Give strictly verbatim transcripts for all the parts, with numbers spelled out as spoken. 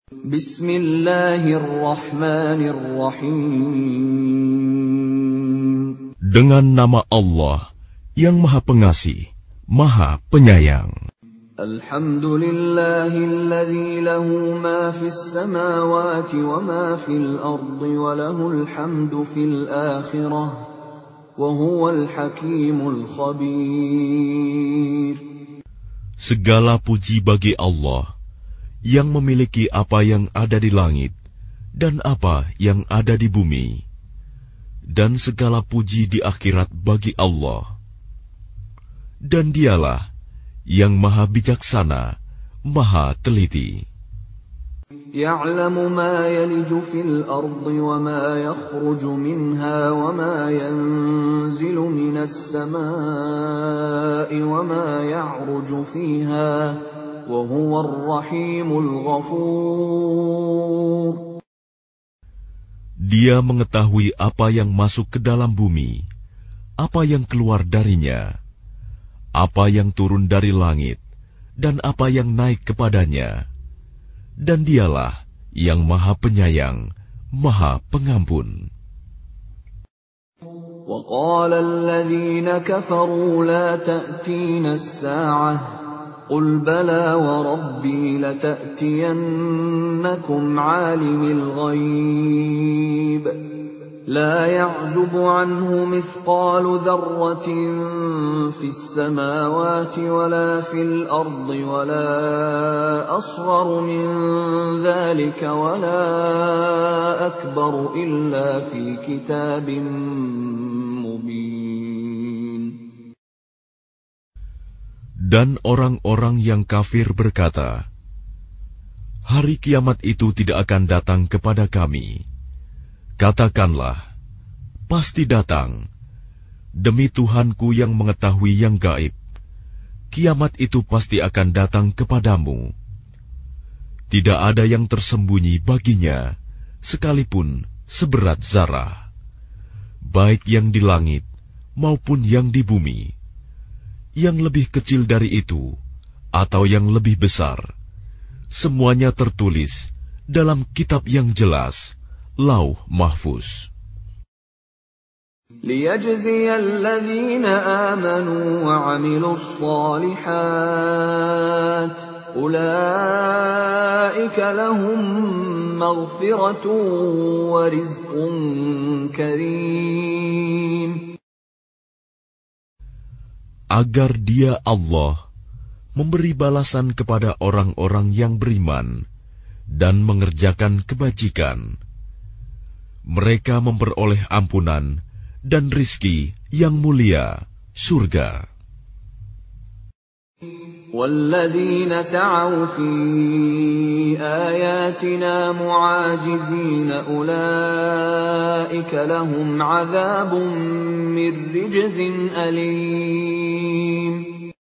Bismillahirrahmanirrahim. Dengan nama Allah yang Maha Pengasih, Maha Penyayang. Alhamdulillahilladzi lahu ma fis samawati wa ma fil ardi wa lahul hamdu fil akhirah wa huwal hakimul khabir. Segala puji bagi Allah yang memiliki apa yang ada di langit dan apa yang ada di bumi, dan segala puji di akhirat bagi Allah. Dan Dialah yang Maha Bijaksana, Maha Teliti. Ya'lamu ma yaliju fil ardi wa ma yakhruju minha wa ma yanzilu minas samaa'i wa ma ya'ruju fiha wa huwar rahimul ghafur. Dia mengetahui apa yang masuk ke dalam bumi, apa yang keluar darinya, apa yang turun dari langit, dan apa yang naik kepadanya. Dan Dialah yang Maha Penyayang, Maha Pengampun. وَقَالَ الَّذِينَ كَفَرُوا لَا تَأْتِينَا السَّاعَةُ قُلْ بَلَى وَرَبِّي لَتَأْتِيَنَّكُمْ عَالِمِ الْغَيْبِ لَا يَعْزُبُ عَنْهُ مِثْقَالُ ذَرَّةٍ فِي السَّمَاوَاتِ وَلَا فِي الْأَرْضِ وَلَا أَصْغَرُ مِنْ ذَلِكَ وَلَا أَكْبَرُ إِلَّا فِي كِتَابٍ مُبِينٍ. Dan orang-orang yang kafir berkata, hari kiamat itu tidak akan datang kepada kami. Katakanlah, pasti datang. Demi Tuhanku yang mengetahui yang gaib, kiamat itu pasti akan datang kepadamu. Tidak ada yang tersembunyi baginya, sekalipun seberat zarah, baik yang di langit maupun yang di bumi. Yang lebih kecil dari itu atau yang lebih besar, semuanya tertulis dalam kitab yang jelas, Lauh Mahfuz. لِيَجْزِيَ الَّذِينَ آمَنُوا وَعَمِلُوا الصَّالِحَاتِ أُولَئِكَ لَهُم مَّغْفِرَةٌ وَرِزْقٌ كَرِيمٌ. Agar Dia Allah memberi balasan kepada orang-orang yang beriman dan mengerjakan kebajikan. Mereka memperoleh ampunan dan rizki yang mulia, surga. وَالَّذِينَ سَعَوْا فِي آيَاتِنَا مُعَاجِزِينَ أُولَئِكَ لَهُمْ عَذَابٌ مِّن رِّجْزٍ أَلِيمٌ.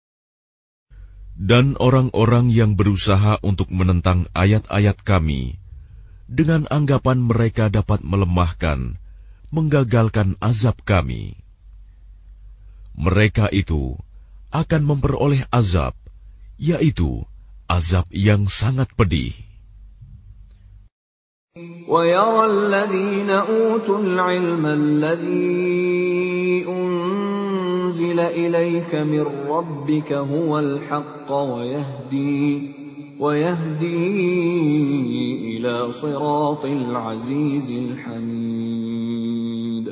Dan orang-orang yang berusaha untuk menentang ayat-ayat Kami, dengan anggapan mereka dapat melemahkan, menggagalkan azab Kami, mereka itu akan memperoleh azab, yaitu azab yang sangat pedih. وَيَرَى الَّذِينَ أُوتُوا الْعِلْمَ الَّذِي أُنزِلَ إِلَيْكَ مِن رَّبِّكَ هُوَ الْحَقَّ وَيَهْدِي وَيَهْدِي إِلَى صِرَاطِ الْعَزِيزِ الْحَمِيدِ.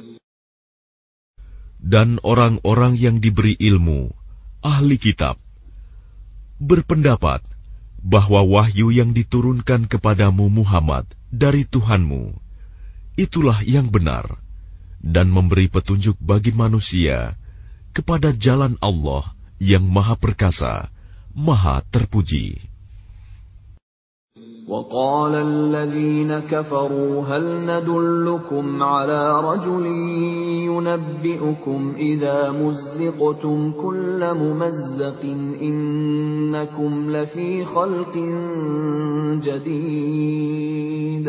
Dan orang-orang yang diberi ilmu, ahli kitab, berpendapat bahwa wahyu yang diturunkan kepadamu Muhammad dari Tuhanmu, itulah yang benar, dan memberi petunjuk bagi manusia kepada jalan Allah yang Maha Perkasa, Maha Terpuji. وَقَالَ الَّذِينَ كَفَرُوا هَلْ نَدُلُّكُمْ عَلَى رَجُلٍ يُنَبِّئُكُمْ إِذَا مُزِّقْتُمْ كُلَّ مُمَزَّقٍ إِنَّكُمْ لَفِي خَلْقٍ جَدِيدٍ.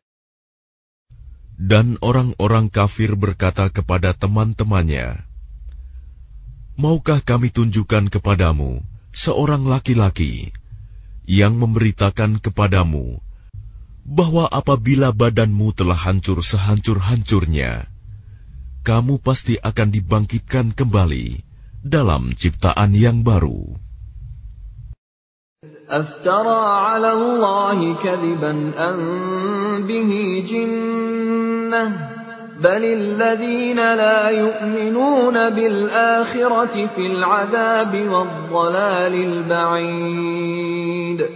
Dan orang-orang kafir berkata kepada teman-temannya, maukah kami tunjukkan kepadamu seorang laki-laki yang memberitakan kepadamu bahwa apabila badanmu telah hancur sehancur-hancurnya, kamu pasti akan dibangkitkan kembali dalam ciptaan yang baru. أفترى على الله كذبا أم به جنة بل الذين لا يؤمنون بالآخرة في العذاب والضلال البعيد.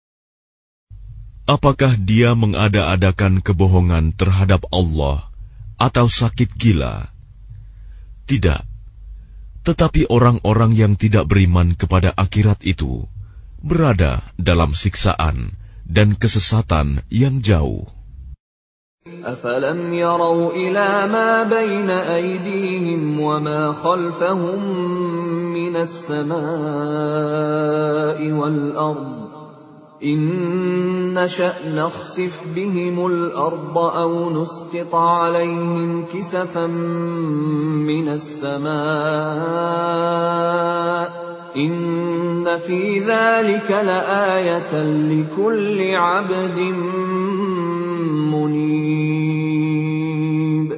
Apakah dia mengada-adakan kebohongan terhadap Allah atau sakit gila? Tidak. Tetapi orang-orang yang tidak beriman kepada akhirat itu berada dalam siksaan dan kesesatan yang jauh. أفلم يروا إلى ما بين أيديهم وما خلفهم من السماء والأرض إن نشأ نخسف بهم الأرض أو نسقط عليهم كسفا من السماء إن في ذلك لآية لكل عبد منيب.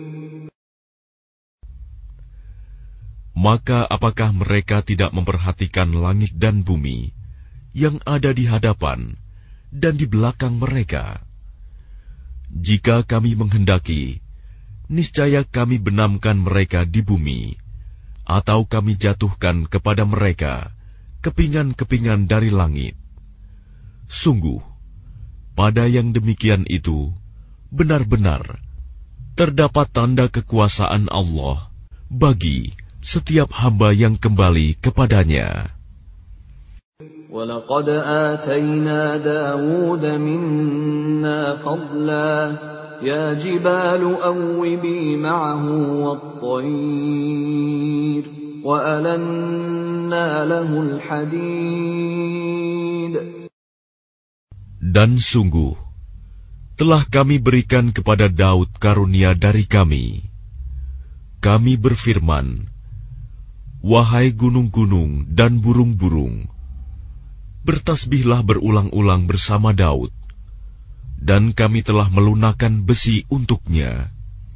Maka apakah mereka tidak memperhatikan langit dan bumi yang ada di hadapan dan di belakang mereka? Jika kami menghendaki, niscaya kami benamkan mereka di bumi, atau kami jatuhkan kepada mereka kepingan-kepingan dari langit. Sungguh, pada yang demikian itu, benar-benar terdapat tanda kekuasaan Allah bagi setiap hamba yang kembali kepadanya. وَلَقَدْ آتَيْنَا دَاوُودَ مِنَّا فَضْلًا يَا جِبَالُ أَوِّبِي مَعَهُ وَالطَّيْرَ وَأَلَنَّا لَهُ الْحَدِيدَ. Dan sungguh, telah kami berikan kepada Daud karunia dari kami. Kami berfirman, wahai gunung-gunung dan burung-burung, bertasbihlah berulang-ulang bersama Daud, dan kami telah melunakkan besi untuknya.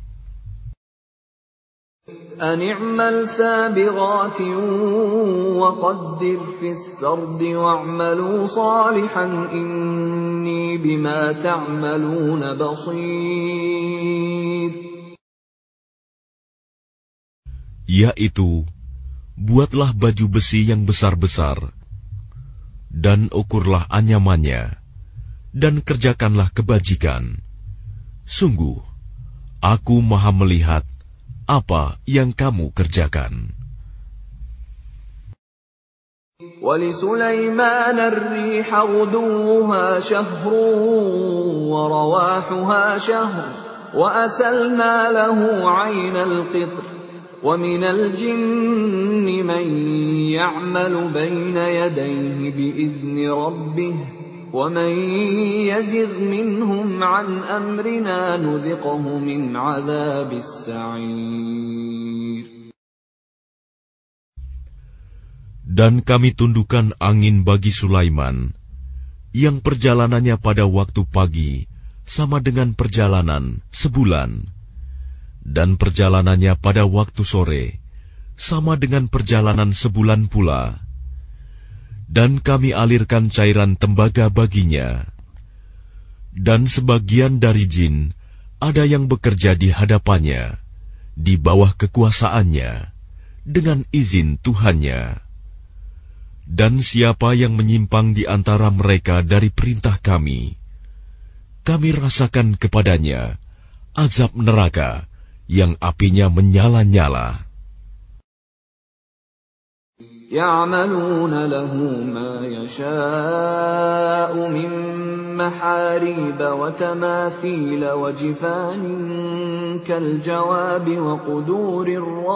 أن اعمل سابغات وقدر في السرد واعملوا صالحا إني بما تعملون بصير. Yaitu, buatlah baju besi yang besar-besar, dan ukurlah anyamannya, dan kerjakanlah kebajikan. Sungguh, aku maha melihat apa yang kamu kerjakan. وَلِسُلَيْمَانَ الرِّيحَ غُدُوُّهَا شَهْرٌ وَرَوَاحُهَا شَهْرٌ وَأَسَلْنَا لَهُ عَيْنَ الْقِطْرِ وَمِنَ الْجِنِّ مَن يَعْمَلُ بَيْنَ يَدَيْهِ بِإِذْنِ رَبِّهِ وَمَن يَزِغْ مِنْهُمْ عَنْ أَمْرِنَا نُذِقْهُ مِنْ عَذَابِ السَّعِيرِ. Dan kami tundukkan angin bagi Sulaiman, yang perjalanannya pada waktu pagi sama dengan perjalanan sebulan, dan perjalanannya pada waktu sore sama dengan perjalanan sebulan pula. Dan kami alirkan cairan tembaga baginya. Dan sebagian dari jin ada yang bekerja di hadapannya, di bawah kekuasaannya, dengan izin Tuhannya. Dan siapa yang menyimpang di antara mereka dari perintah kami, kami rasakan kepadanya azab neraka yang apinya menyala-nyala. يَعْمَلُونَ لَهُ مَا يَشَاءُ مِن مَّحَارِيبَ وَتَمَاثِيلَ وَجِفَانٍ كَالْجَوَابِ وَقُدُورٍ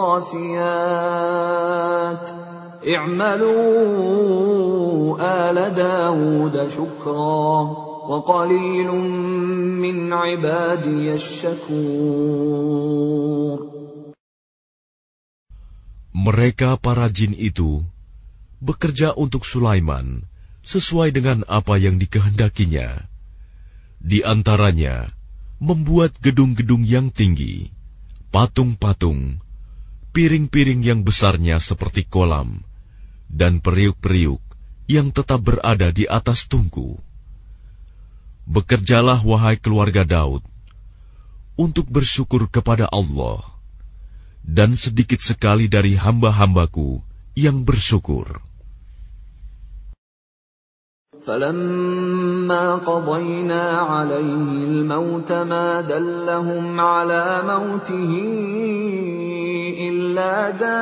رَّاسِيَاتٍ اعْمَلُوا آلَ دَاوُودَ شُكْرًا وَقَلِيلٌ مِّنْ عِبَادِيَ الشَّكُورُ. Mereka para jin itu bekerja untuk Sulaiman sesuai dengan apa yang dikehendakinya. Di antaranya membuat gedung-gedung yang tinggi, patung-patung, piring-piring yang besarnya seperti kolam, dan periuk-periuk yang tetap berada di atas tungku. Bekerjalah wahai keluarga Daud, untuk bersyukur kepada Allah, dan sedikit sekali dari hamba-hambaku yang bersyukur. فَلَمَّا قَضَيْنَا عَلَيْهِ الْمَوْتَ مَا دَلَّهُمْ عَلَى مَوْتِهِ إِلَّا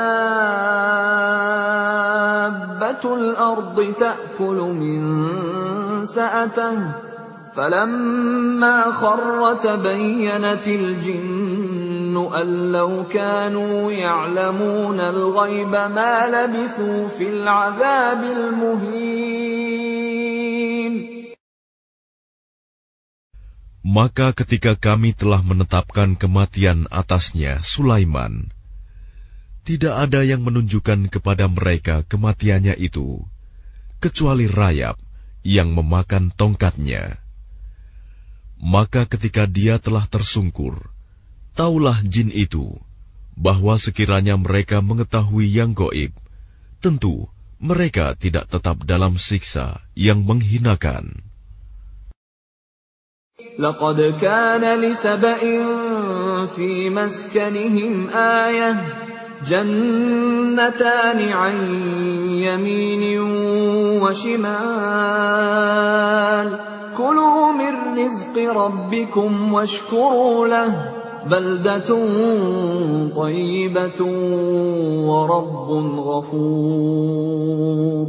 دَابَّةُ الْأَرْضِ تَأْكُلُ مِنْ سَأَتَهُ فَلَمَّا خَرَّ تَبَيَّنَتِ الْجِنُّ أَنْ لَوْ كَانُوا يَعْلَمُونَ الْغَيْبَ مَا لَبِثُوا فِي الْعَذَابِ الْمُهِينِ. Maka ketika kami telah menetapkan kematian atasnya Sulaiman, tidak ada yang menunjukkan kepada mereka kematiannya itu, kecuali rayap yang memakan tongkatnya. Maka ketika dia telah tersungkur, taulah jin itu, bahwa sekiranya mereka mengetahui yang gaib, tentu mereka tidak tetap dalam siksa yang menghinakan. لَقَدْ كَانَ لِسَبَإٍ فِي مَسْكَنِهِمْ آيَةٌ جَنَّتَانِ عَنْ يَمِينٍ وَشِمَالٍ كُلُوا مِنْ رِزْقِ رَبِّكُمْ وَاشْكُرُوا لَهُ بَلْدَةٌ طَيِّبَةٌ وَرَبٌّ غَفُورٌ.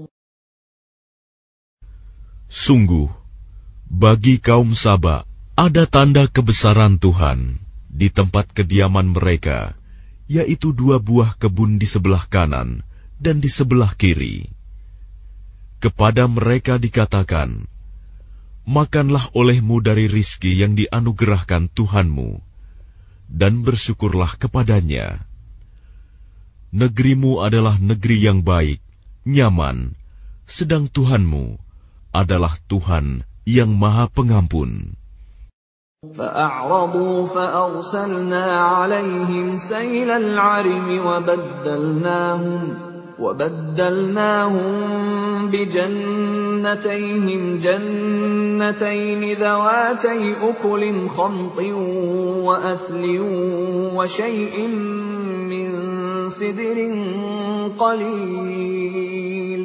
Sungguh, bagi kaum Saba ada tanda kebesaran Tuhan di tempat kediaman mereka, yaitu dua buah kebun di sebelah kanan dan di sebelah kiri. Kepada mereka dikatakan, makanlah olehmu dari rizki yang dianugerahkan Tuhanmu, dan bersyukurlah kepadanya. Negerimu adalah negeri yang baik, nyaman, sedang Tuhanmu adalah Tuhan yang Maha Pengampun. فَأَعْرَضُوا فَأَرْسَلْنَا عَلَيْهِمْ سَيْلَ الْعَرِمِ وَبَدَّلْنَاهُمْ وَبَدَّلْنَاهُمْ بِجَنَّتَيْهِمْ جَنَّتَيْنِ ذَوَاتَيْ أُكُلٍ خَمْطٍ وَأَثْلٍ وَشَيْءٍ مِّن سِدْرٍ قَلِيلٍ.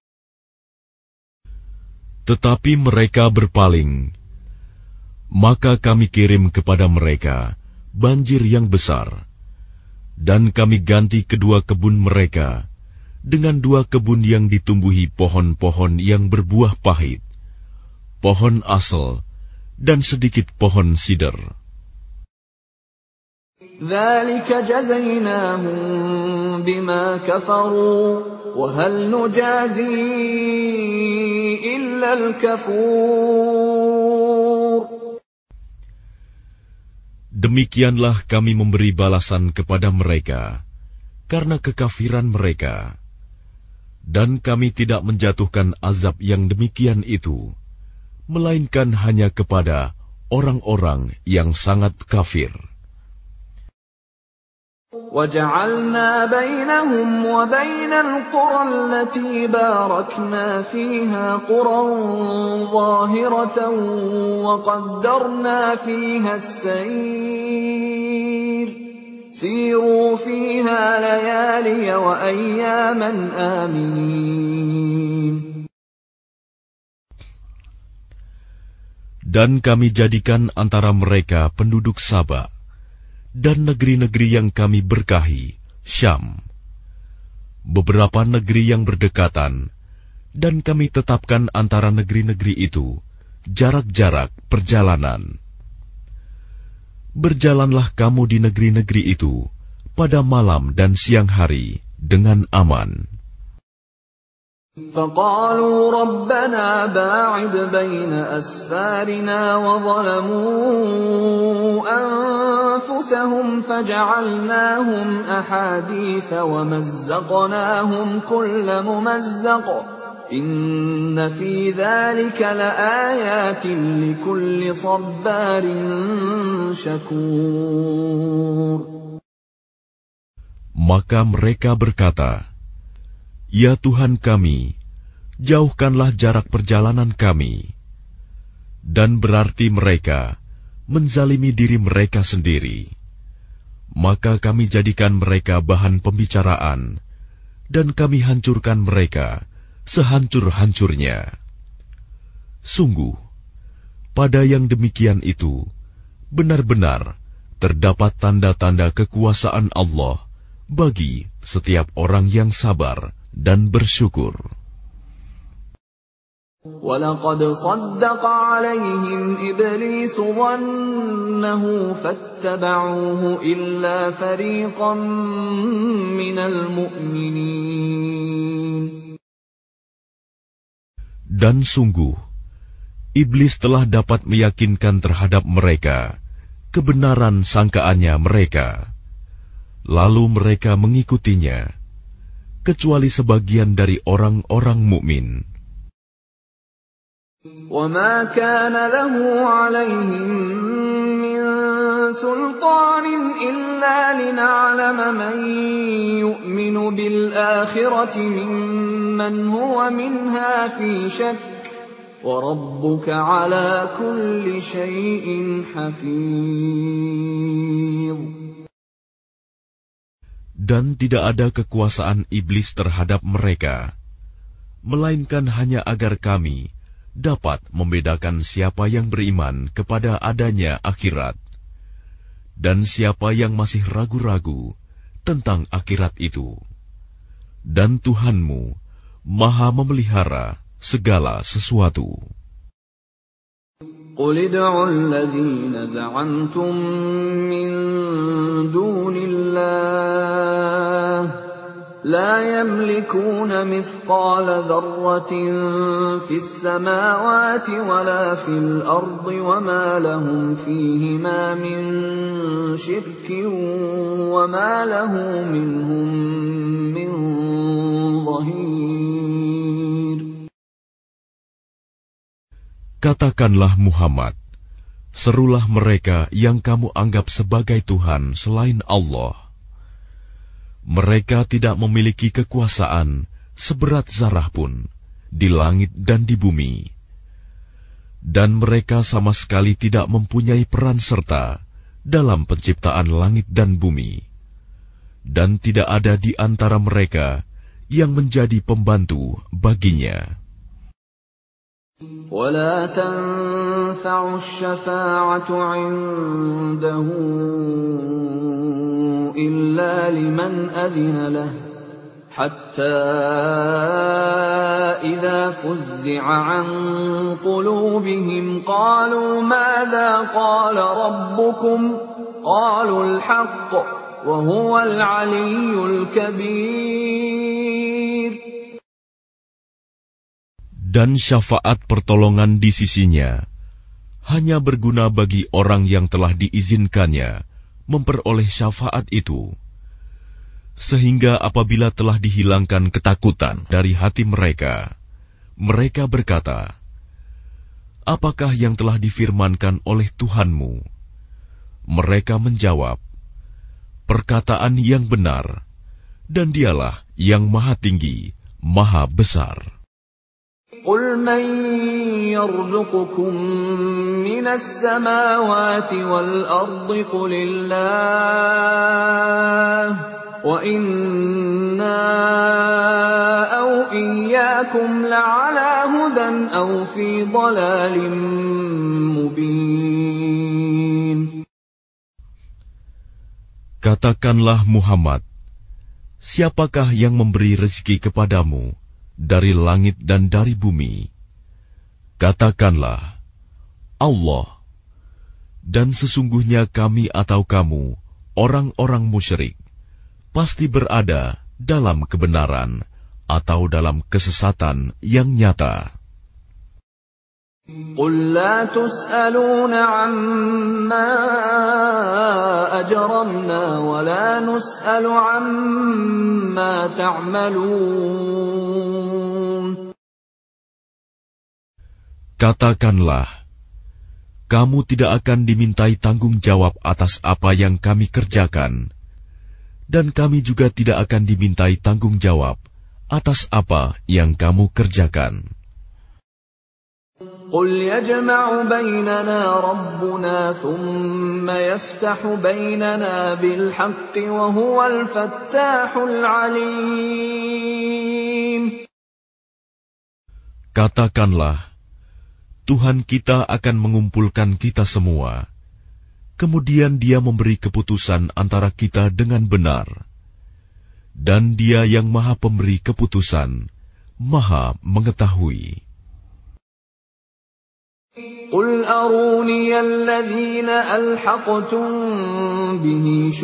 Tetapi mereka berpaling, maka kami kirim kepada mereka banjir yang besar, dan kami ganti kedua kebun mereka dengan dua kebun yang ditumbuhi pohon-pohon yang berbuah pahit, pohon asal, dan sedikit pohon sider. ذَلِكَ جَزَيْنَاهُمْ بِمَا كَفَرُوا وَهَلْ نُجَازِي إِلَّا الْكَفُورَ. Demikianlah kami memberi balasan kepada mereka karena kekafiran mereka, dan kami tidak menjatuhkan azab yang demikian itu, melainkan hanya kepada orang-orang yang sangat kafir. وَجَعَلْنَا بَيْنَهُمْ وَبَيْنَ الْقُرَى الَّتِي بَارَكْنَا فِيهَا قُرًى ظَاهِرَةً وَقَدَّرْنَا فِيهَا السَّيْرَ سِيرُوا فِيهَا لَيَالِيَ وَأَيَّامًا آمِنِينَ. Dan kami jadikan antara mereka penduduk Saba dan negeri-negeri yang kami berkahi, Syam, beberapa negeri yang berdekatan, dan kami tetapkan antara negeri-negeri itu jarak-jarak perjalanan. Berjalanlah kamu di negeri-negeri itu pada malam dan siang hari dengan aman. فَقَالُوا رَبَّنَا بَاعِدْ بَيْنَ أَسْفَارِنَا وَظَلَمُوا أَنفُسَهُمْ فَجَعَلْنَاهُمْ أَحَادِيثَ وَمَزَّقْنَاهُمْ كُلَّ مُمَزَّقٍ Inna fi dzalika laayatin likulli sabbarin syakur. Maka mereka berkata, "Ya Tuhan kami, jauhkanlah jarak perjalanan kami." Dan berarti mereka menzalimi diri mereka sendiri. Maka kami jadikan mereka bahan pembicaraan, dan kami hancurkan mereka sehancur-hancurnya. Sungguh, pada yang demikian itu, benar-benar terdapat tanda-tanda kekuasaan Allah bagi setiap orang yang sabar dan bersyukur. وَلَقَدْ صَدَّقَ عَلَيْهِمْ إِبْلِيسُ ظَنَّهُ فَاتَّبَعُوهُ إِلَّا فَرِيقًا مِّنَ الْمُؤْمِنِينَ. Dan sungguh, iblis telah dapat meyakinkan terhadap mereka kebenaran sangkaannya mereka. Lalu mereka mengikutinya, kecuali sebagian dari orang-orang mukmin. وَمَا كَانَ لَهُ عَلَيْهِمْ مِنْ سُلْطَانٍ إِلَّا لِنَعْلَمَ مَنْ يُؤْمِنُ بِالْآخِرَةِ مِمَّنْ هُوَ مِنْهَا فِي شَكٍّ وَرَبُّكَ عَلَى كُلِّ شَيْءٍ حَفِيظٌ. Dan tidak ada kekuasaan iblis terhadap mereka, melainkan hanya agar kami dapat membedakan siapa yang beriman kepada adanya akhirat, dan siapa yang masih ragu-ragu tentang akhirat itu. Dan Tuhanmu Maha memelihara segala sesuatu. قُلِ ادْعُوا الَّذِينَ زَعَمْتُم مِّن دُونِ اللَّهِ لَا يَمْلِكُونَ مِثْقَالَ ذَرَّةٍ فِي السَّمَاوَاتِ وَلَا فِي الْأَرْضِ وَمَا لَهُمْ فِيهِمَا مِن شِرْكٍ وَمَا لَهُ مِنْهُم مِّن ظَهِيرٍ. Katakanlah Muhammad, serulah mereka yang kamu anggap sebagai Tuhan selain Allah. Mereka tidak memiliki kekuasaan seberat zarah pun di langit dan di bumi. Dan mereka sama sekali tidak mempunyai peran serta dalam penciptaan langit dan bumi. Dan tidak ada di antara mereka yang menjadi pembantu baginya. وَلَا تَنفَعُ الشَّفَاعَةُ عِندَهُ إِلَّا لِمَنْ أَذِنَ لَهُ حَتَّى إِذَا فُزِّعَ عَنْ قُلُوبِهِمْ قَالُوا مَاذَا قَالَ رَبُّكُمْ قَالُوا الْحَقَّ وَهُوَ الْعَلِيُّ الْكَبِيرُ. Dan syafaat pertolongan di sisinya hanya berguna bagi orang yang telah diizinkannya memperoleh syafaat itu, sehingga apabila telah dihilangkan ketakutan dari hati mereka, mereka berkata, "Apakah yang telah difirmankan oleh Tuhanmu?" Mereka menjawab, "Perkataan yang benar, dan Dialah yang Maha Tinggi, Maha Besar." قُلْ مَنْ يَرْزُقُكُمْ مِنَ السَّمَاوَاتِ وَالْأَرْضِ قُلِ اللَّهُ وَإِنَّا أَوْ إِيَّاكُمْ لَعَلَى هُدًى أَوْ فِي ضَلَالٍ مُبِينٍ. Katakanlah Muhammad, siapakah yang memberi rezeki kepadamu dari langit dan dari bumi? Katakanlah, Allah. Dan sesungguhnya kami atau kamu, orang-orang musyrik, pasti berada dalam kebenaran atau dalam kesesatan yang nyata. قُل لَّا تُسْأَلُونَ عَمَّا أَجْرَمْنَا وَلَا نُسْأَلُ عَمَّا تَعْمَلُونَ. Katakanlah, kamu tidak akan dimintai tanggung jawab atas apa yang kami kerjakan, dan kami juga tidak akan dimintai tanggung jawab atas apa yang kamu kerjakan. قل يجمع بيننا ربنا ثم يفتح بيننا بالحق وهو الفتاح العليم. Katakanlah, Tuhan kita akan mengumpulkan kita semua. Kemudian Dia memberi keputusan antara kita dengan benar. Dan Dia yang Maha Pemberi keputusan, Maha Mengetahui. قل أروني الذين ألحقتم به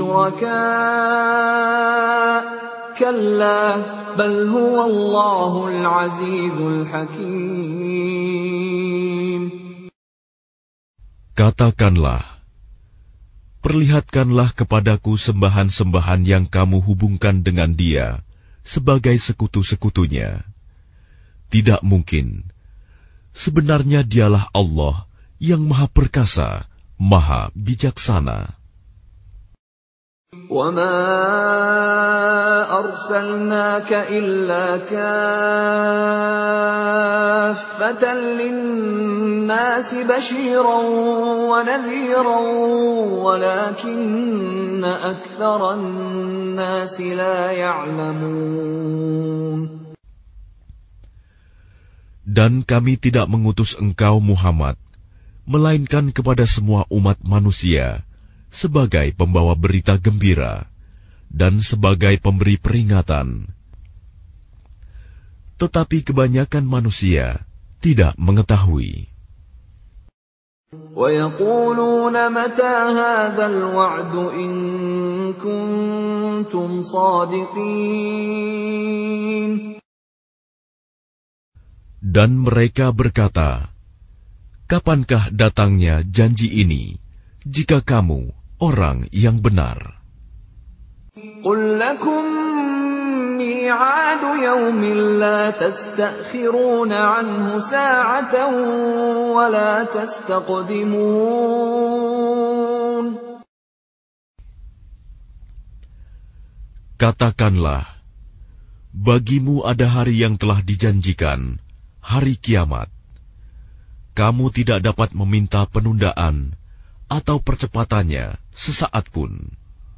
شركاء كلا بل هو الله العزيز الحكيم. Katakanlah, perlihatkanlah kepadaku sembahan-sembahan yang kamu hubungkan dengan Dia sebagai sekutu-sekutunya. Tidak mungkin. Sebenarnya Dialah Allah yang Maha Perkasa, Maha Bijaksana. وَمَا أَرْسَلْنَاكَ إِلَّا كَافَّةً لِلنَّاسِ بَشِيرًا وَنَذِيرًا وَلَكِنَّ أَكْثَرَ النَّاسِ لَا يَعْلَمُونَ. Dan kami tidak mengutus engkau Muhammad, melainkan kepada semua umat manusia, sebagai pembawa berita gembira, dan sebagai pemberi peringatan. Tetapi kebanyakan manusia tidak mengetahui. وَيَقُولُونَ مَتَى هَذَا الْوَعْدُ إِن كُنتُمْ صَادِقِينَ. Dan mereka berkata, kapankah datangnya janji ini, jika kamu orang yang benar? قُل لَّكُم مِّيعَادُ يَوْمٍ لَّا تَسْتَأْخِرُونَ عَنْهُ سَاعَةً وَلَا تَسْتَقْدِمُونَ. Katakanlah, bagimu ada hari yang telah dijanjikan, hari kiamat. Kamu tidak dapat meminta penundaan atau percepatannya sesaat pun.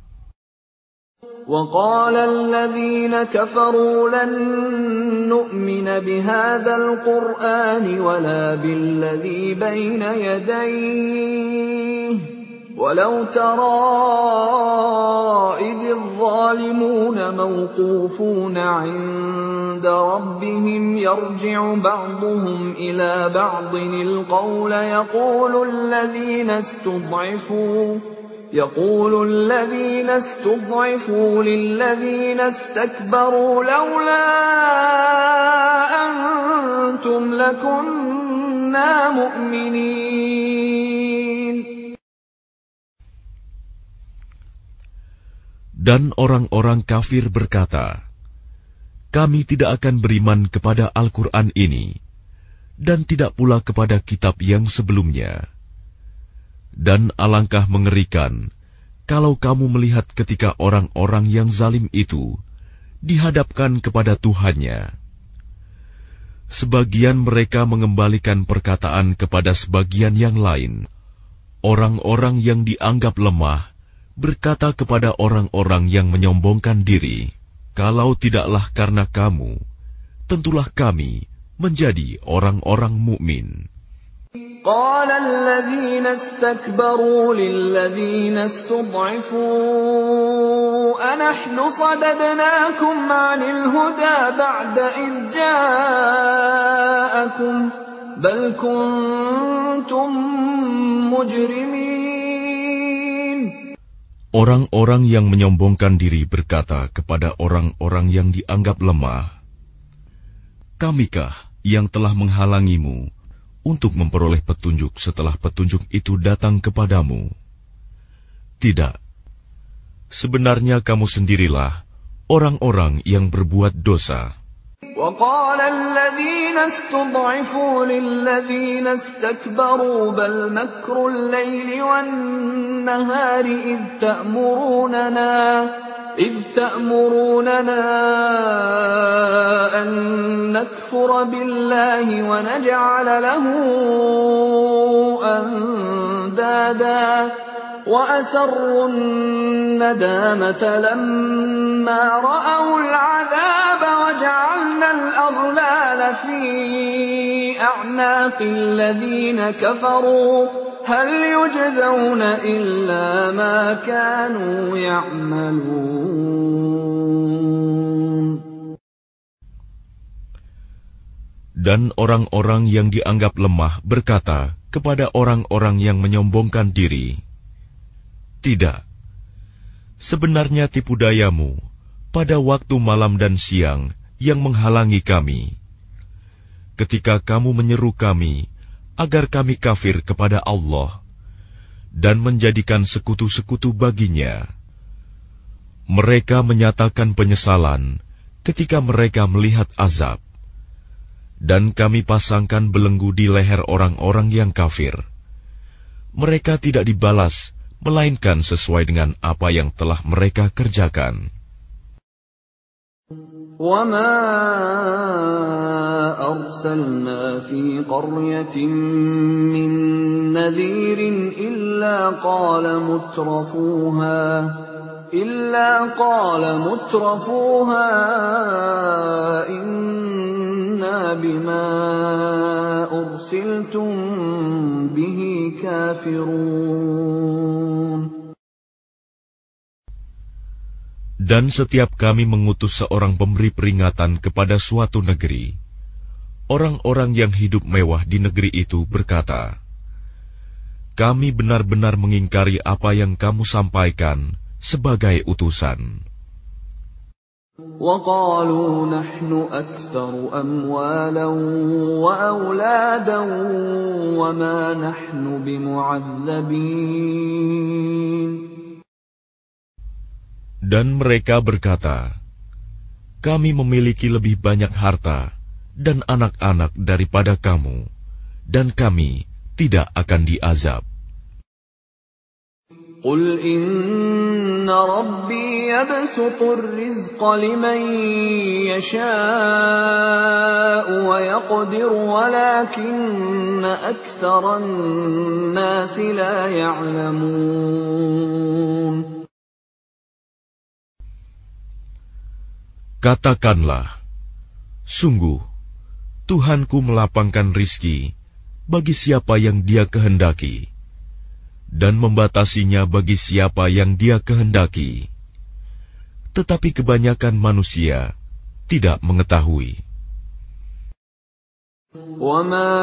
وَقَالَ الَّذِينَ كَفَرُوا لَن نُّؤْمِنَ بِهَذَا الْقُرْآنِ وَلَا بِالَّذِي بَيْنَ يَدَيْهِ وَلَوْ تَرَىٰ إِذِ الظَّالِمُونَ مَوْقُوفُونَ عِندَ رَبِّهِمْ يَرْجِعُ بَعْضُهُمْ إِلَىٰ بَعْضٍ الْقَوْلَ يَقُولُ الَّذِينَ اسْتُضْعِفُوا يقول الذين استضعفوا للذين استكبروا لولا أنتم لكنا مؤمنين. Dan orang-orang kafir berkata, kami tidak akan beriman kepada Al-Quran ini, dan tidak pula kepada kitab yang sebelumnya. Dan alangkah mengerikan kalau kamu melihat ketika orang-orang yang zalim itu dihadapkan kepada Tuhannya. Sebagian mereka mengembalikan perkataan kepada sebagian yang lain. Orang-orang yang dianggap lemah berkata kepada orang-orang yang menyombongkan diri, kalau tidaklah karena kamu, tentulah kami menjadi orang-orang mukmin. قال الذين استكبروا للذين استضعفوا أنحن صددناكم عن الهدى بعد إذ جاءكم بل كنتم مجرمين. Orang-orang yang menyombongkan diri berkata kepada orang-orang yang dianggap lemah, kamikah yang telah menghalangimu untuk memperoleh petunjuk setelah petunjuk itu datang kepadamu? Tidak. Sebenarnya kamu sendirilah orang-orang yang berbuat dosa. وقال الذين استضعفوا للذين استكبروا بل مكر الليل والنهار إذ تأمروننا إذ تأمروننا أن نكفر بالله ونجعل له أندادا وأسروا الندامة لما رأوا العذاب وجعلنا الأغلال في أعناق الذين كفروا هل يجزون إلا ما كانوا يعملون. Dan orang-orang yang dianggap lemah berkata kepada orang-orang yang menyombongkan diri, "Tidak, sebenarnya tipu dayamu pada waktu malam dan siang yang menghalangi kami. Ketika kamu menyeru kami agar kami kafir kepada Allah dan menjadikan sekutu-sekutu baginya. Mereka menyatakan penyesalan ketika mereka melihat azab. Dan kami pasangkan belenggu di leher orang-orang yang kafir. Mereka tidak dibalas, melainkan sesuai dengan apa yang telah mereka kerjakan." وَمَا أَرْسَلْنَا فِي قَرْيَةٍ مِّن نَّذِيرٍ إِلَّا قَالَ مُتْرَفُوهَا إِلَّا قَالَ مُتْرَفُوهَا إِنَّا بِمَا أُرْسِلْتُم بِهِ كَافِرُونَ. Dan setiap kami mengutus seorang pemberi peringatan kepada suatu negeri, orang-orang yang hidup mewah di negeri itu berkata, "Kami benar-benar mengingkari apa yang kamu sampaikan sebagai utusan." وَقَالُوا نَحْنُ أَكْثَرُ أَمْوَالًا وَأَوْلَادًا وَمَا نَحْنُ بِمُعَذَّبِينَ. Dan mereka berkata, "Kami memiliki lebih banyak harta dan anak-anak daripada kamu, dan kami tidak akan diazab." قُلْ إِنَّ رَبِّي يَبْسُطُ الرِّزْقَ لِمَن يَشَاءُ وَيَقْدِرُ وَلَكِنَّ أَكْثَرَ النَّاسِ لَا يَعْلَمُونَ. Katakanlah, sungguh, Tuhanku melapangkan rizki bagi siapa yang Dia kehendaki, dan membatasinya bagi siapa yang Dia kehendaki. Tetapi kebanyakan manusia tidak mengetahui. وَمَا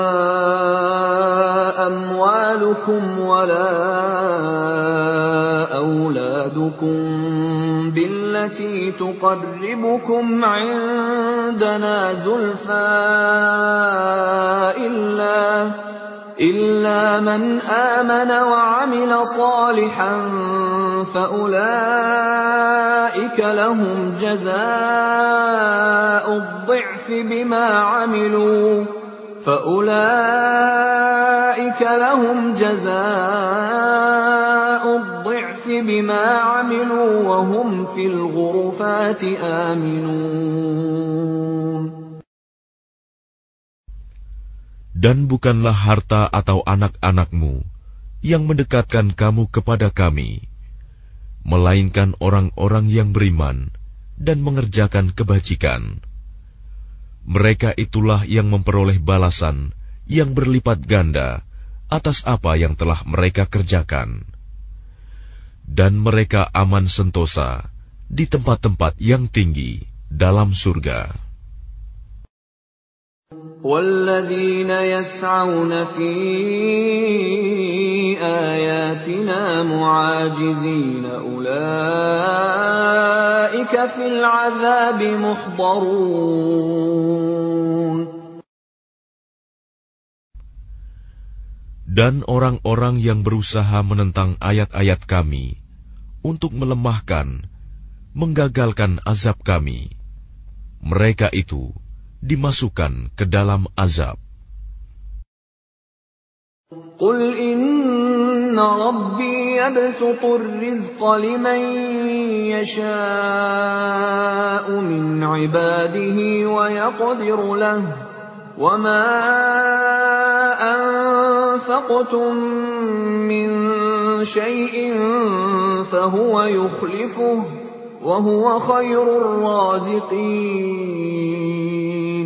أَمْوَالُكُمْ وَلَا أَوْلَادُكُمْ بِالَّتِي تُقَرِّبُكُمْ عِندَنَا زُلْفَىٰ إِلَّا إِلَّا مَنْ آمَنَ وَعَمِلَ صَالِحًا فَأُولَٰئِكَ لَهُمْ جَزَاءُ الضِّعْفِ بِمَا عَمِلُوا فَأُولَٰئِكَ لَهُمْ جَزَاءُ الضِّعْفِ بِمَا عَمِلُوا وَهُمْ فِي الْغُرُفَاتِ آمِنُونَ. Dan bukanlah harta atau anak-anakmu yang mendekatkan kamu kepada kami, melainkan orang-orang yang beriman dan mengerjakan kebajikan. Mereka itulah yang memperoleh balasan yang berlipat ganda atas apa yang telah mereka kerjakan. Dan mereka aman sentosa di tempat-tempat yang tinggi dalam surga. وَالَّذِينَ يَسْعَوْنَ فِي آيَاتِنَا مُعَاجِزِينَ أُولَٰئِكَ فِي الْعَذَابِ مُحْضَرُونَ. Dan orang-orang yang berusaha menentang ayat-ayat kami untuk melemahkan, menggagalkan azab kami, mereka itu dimasukkan ke dalam azab. Qul inna rabbi yabsutur rizqa liman yasha'u min ibadihi wa yaqdiru lahu wa ma anfaqtum min shay'in fahuwa yukhlifuhu wa huwa khairur raziqin.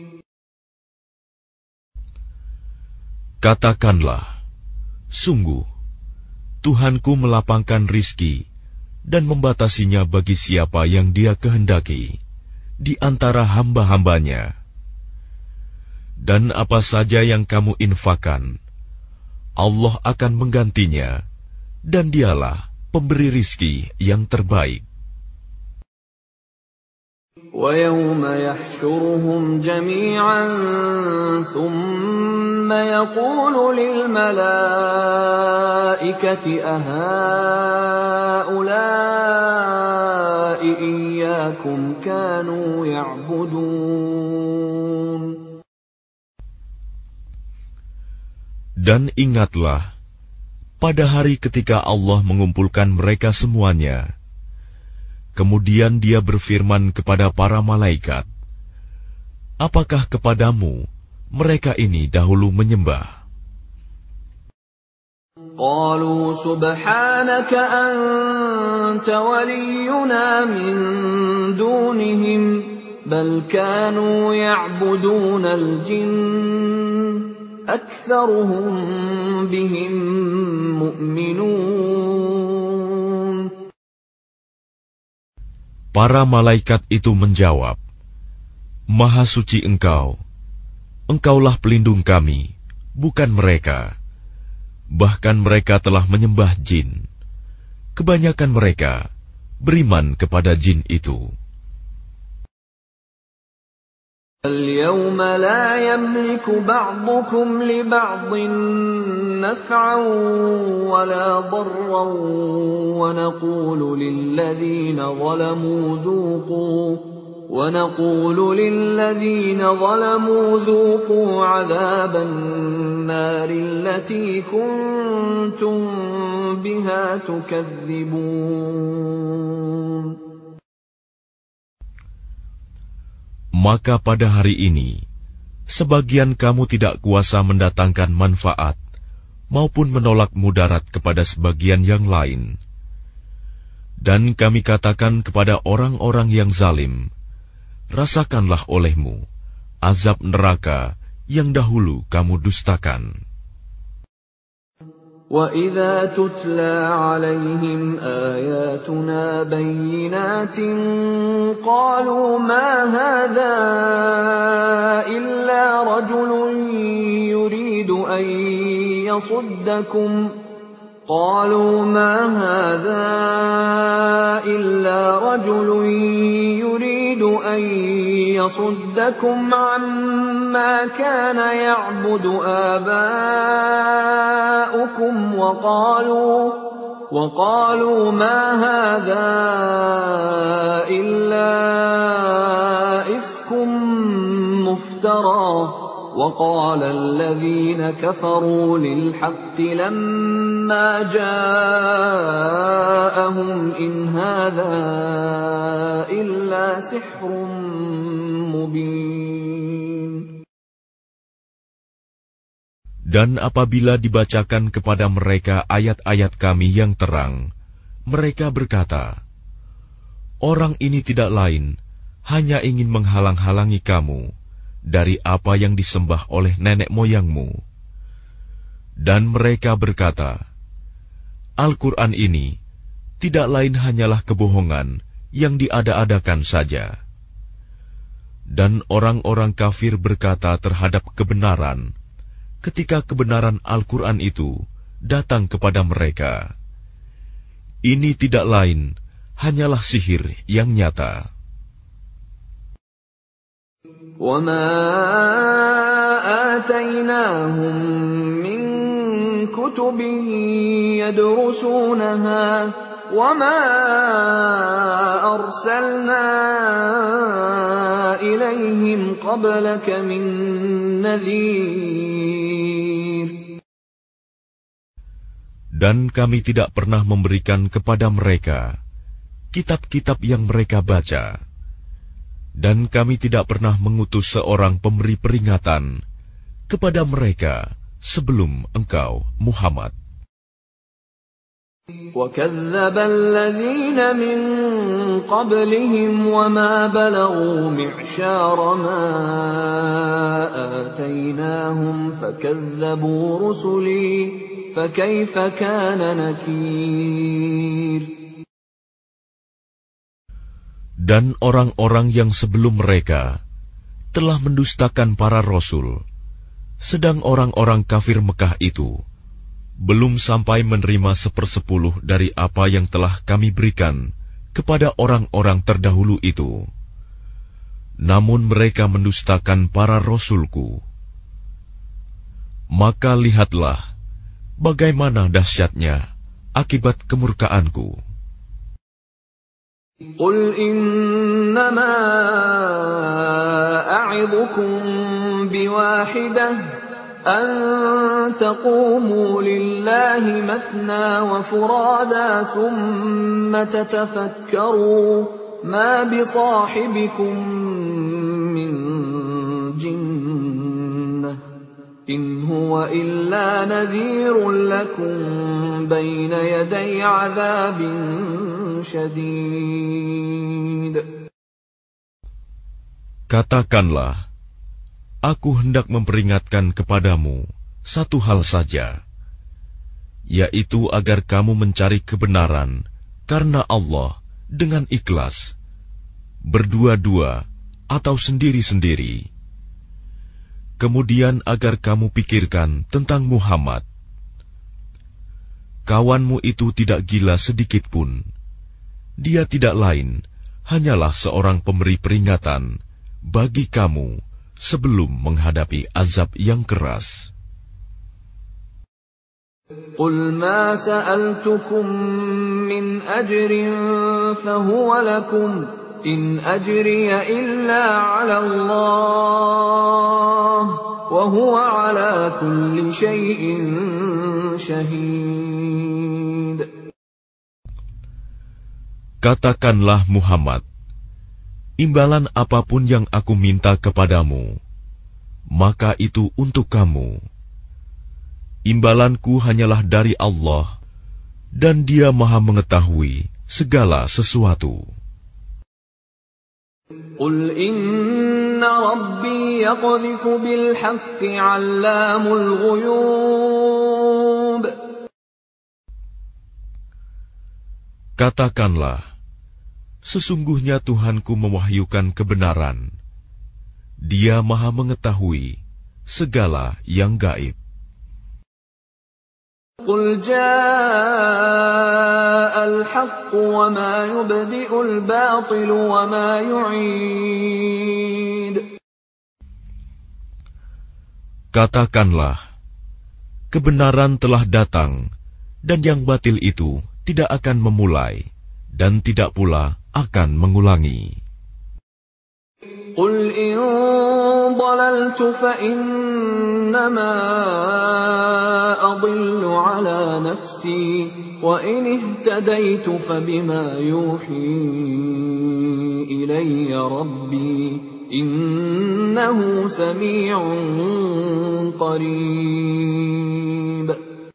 Katakanlah, sungguh, Tuhanku melapangkan rizki dan membatasinya bagi siapa yang Dia kehendaki di antara hamba-hambanya. Dan apa saja yang kamu infakkan, Allah akan menggantinya, dan Dialah pemberi rizki yang terbaik. وَيَوْمَ يَحْشُرُهُمْ جَمِيعًا ثُمَّ يَقُولُ لِلْمَلَائِكَةِ أَهَؤُلَاءِ إِيَّاكُمْ كَانُوا يَعْبُدُونَ. Dan ingatlah, pada hari ketika Allah mengumpulkan mereka semuanya, kemudian Dia berfirman kepada para malaikat, apakah kepadamu mereka ini dahulu menyembah? قالوا سبحانك أنت ولينا من دونهم بل كانوا يعبدون الجن أكثرهم بهم مؤمنون. Para malaikat itu menjawab, Maha suci Engkau, Engkaulah pelindung kami, bukan mereka. Bahkan mereka telah menyembah jin. Kebanyakan mereka beriman kepada jin itu. اليوم لا يملك بعضكم لبعض نفعا ولا ضرا ونقول للذين ظلموا ذوقوا ونقول للذين ظلموا ذوقوا عذاب النار التي كنتم بها تكذبون. Maka pada hari ini, sebagian kamu tidak kuasa mendatangkan manfaat maupun menolak mudarat kepada sebagian yang lain. Dan kami katakan kepada orang-orang yang zalim, rasakanlah olehmu azab neraka yang dahulu kamu dustakan. وَإِذَا تُتْلَى عَلَيْهِمْ آيَاتُنَا بَيِّنَاتٍ قَالُوا مَا هَذَا إِلَّا رَجُلٌ يُرِيدُ أَن يَصُدَّكُمْ قَالُوا مَا هَذَا إِلَّا رَجُلٌ يُرِيدُ أَن يَصُدَّكُمْ عَمَّا كَانَ يَعْبُدُ آبَاؤُكُمْ وَقَالُوا وَقَالُوا مَا هَذَا إِلَّا إِفْكٌ مُفْتَرًى. وَقَالَ الَّذِينَ كَفَرُوا لِلْحَقِّ لَمَّا جَاءَهُمْ إِنْ هَذَا إِلَّا سِحْرٌ مُبِينٌ. Dan apabila dibacakan kepada mereka ayat-ayat kami yang terang, mereka berkata, orang ini tidak lain, hanya ingin menghalang-halangi kamu dari apa yang disembah oleh nenek moyangmu. Dan mereka berkata, Al-Quran ini tidak lain hanyalah kebohongan yang diada-adakan saja. Dan orang-orang kafir berkata terhadap kebenaran, ketika kebenaran Al-Quran itu datang kepada mereka, ini tidak lain hanyalah sihir yang nyata. وَمَا آتَيْنَاهُمْ مِنْ كُتُبٍ يَدْرُسُونَهَا وَمَا أَرْسَلْنَا إِلَيْهِمْ قَبْلَكَ مِن نَّذِيرٍ. Dan kami tidak pernah memberikan kepada mereka kitab-kitab yang mereka baca, dan kami tidak pernah mengutus seorang pemberi peringatan kepada mereka sebelum engkau, Muhammad. وَكَذَّبَ الَّذِينَ مِن قَبْلِهِمْ وَمَا بَلَغُوا مِعْشَارَ مَا آتَيْنَاهُمْ فَكَذَّبُوا رُسُلِي فَكَيْفَ كَانَ نَكِيرِ. Dan orang-orang yang sebelum mereka telah mendustakan para rasul, sedang orang-orang kafir Mekah itu belum sampai menerima sepersepuluh dari apa yang telah kami berikan kepada orang-orang terdahulu itu. Namun mereka mendustakan para rasulku. Maka lihatlah bagaimana dahsyatnya akibat kemurkaanku. قُلْ إِنَّمَا أَعِظُكُم بِوَاحِدَةٍ أَن تَقُومُوا لِلَّهِ مَثْنَىٰ وَفُرَادَىٰ ثُمَّ تَتَفَكَّرُوا مَا بِصَاحِبِكُم مِّن جِنَّةٍ إِنْ هُوَ إِلَّا نَذِيرٌ لَّكُم بَيْنَ يَدَيْ عَذَابٍ شَدِيدٍ. Katakanlah, aku hendak memperingatkan kepadamu satu hal saja, yaitu agar kamu mencari kebenaran karena Allah dengan ikhlas, berdua-dua atau sendiri-sendiri. Kemudian agar kamu pikirkan tentang Muhammad. Kawanmu itu tidak gila sedikit pun. Dia tidak lain, hanyalah seorang pemberi peringatan bagi kamu sebelum menghadapi azab yang keras. قُلْ مَا سَأَلْتُكُم مِّنْ أَجْرٍ فَهُوَ لَكُمْ إِنْ أَجْرِيَ إِلَّا عَلَى اللَّهِ وَهُوَ عَلَى كُلِّ شَيْءٍ شَهِيدٌ. Katakanlah Muhammad, imbalan apapun yang aku minta kepadamu, maka itu untuk kamu. Imbalanku hanyalah dari Allah, dan Dia Maha mengetahui segala sesuatu. قُلْ إِنَّ رَبِّي يَقْذِفُ بِالْحَقِّ عَلَّامُ الْغُيُوبِ. Katakanlah, sesungguhnya Tuhanku mewahyukan kebenaran. Dia Maha mengetahui segala yang gaib. قُلْ جَاءَ الْحَقُّ وَمَا يُبْدِئُ الْبَاطِلُ وَمَا يُعِيدُ. Katakanlah, kebenaran telah datang, dan yang batil itu tidak akan memulai, dan tidak pula akan mengulangi. قُلْ إِن ضَلَلْتُ فَإِنَّمَا أَضِلُّ عَلَى نَفْسِي وَإِنِ اهْتَدَيْتُ فَبِمَا يُوحِي إِلَيَّ رَبِّي إِنَّهُ سَمِيعٌ قَرِيبٌ.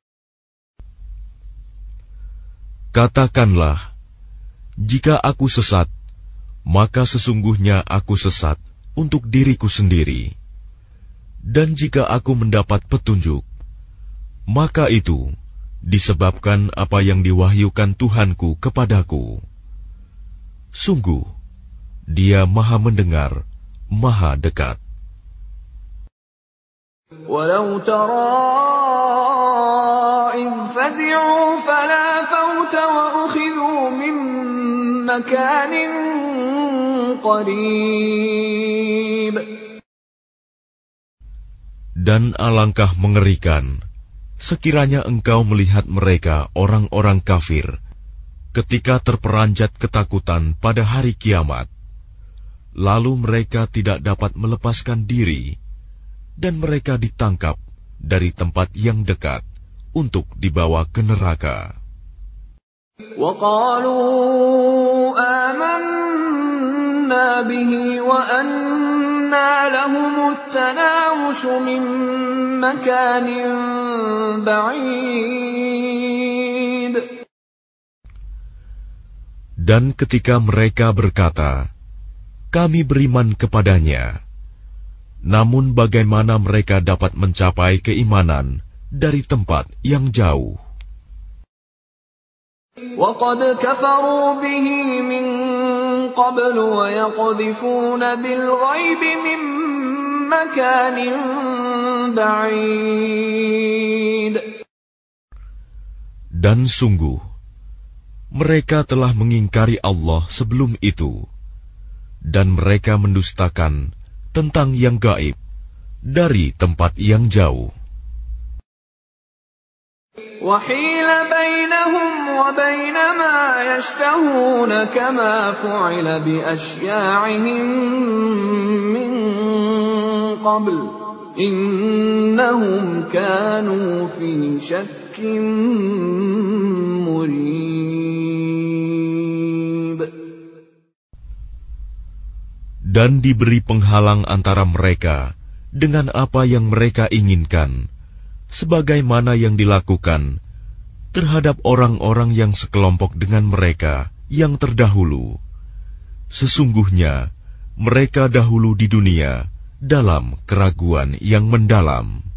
Katakanlah, jika aku sesat, maka sesungguhnya aku sesat untuk diriku sendiri. Dan jika aku mendapat petunjuk, maka itu disebabkan apa yang diwahyukan Tuhanku kepadaku. Sungguh, Dia Maha mendengar, Maha dekat. وَلَوْ تَرَىٰ إِذْ فَزِعُوا فَلَا فَوْتَ وَأُخِذُوا مِن مَّكَانٍ قَرِيبٍ. Dan alangkah mengerikan sekiranya engkau melihat mereka orang-orang kafir ketika terperanjat ketakutan pada hari kiamat, lalu mereka tidak dapat melepaskan diri, dan mereka ditangkap dari tempat yang dekat untuk dibawa ke neraka. وَقَالُوا آمَنَّا بِهِ وَأَنَّى لَهُمُ التَّنَاوُشُ مِنْ مَكَانٍ بَعِيدٍ. Dan ketika mereka berkata, kami beriman kepadanya, namun bagaimana mereka dapat mencapai keimanan dari tempat yang jauh? وَقَدْ كَفَرُوا بِهِ مِنْ قَبْلُ وَيَقْذِفُونَ بِالْغَيْبِ مِنْ مَكَانٍ بَعِيدٍ. Dan sungguh, mereka telah mengingkari Allah sebelum itu, dan mereka mendustakan tentang yang gaib dari tempat yang jauh. وَحِيلَ بَيْنَهُمْ وَبَيْنَ مَا يَشْتَهُونَ كَمَا فُعِلَ بِأَشْيَاعِهِمْ مِنْ قَبْلُ إِنَّهُمْ كَانُوا فِي شَكٍّ مُرِيبٍ. Dan diberi penghalang antara mereka dengan apa yang mereka inginkan, sebagaimana yang dilakukan terhadap orang-orang yang sekelompok dengan mereka yang terdahulu. Sesungguhnya mereka dahulu di dunia dalam keraguan yang mendalam.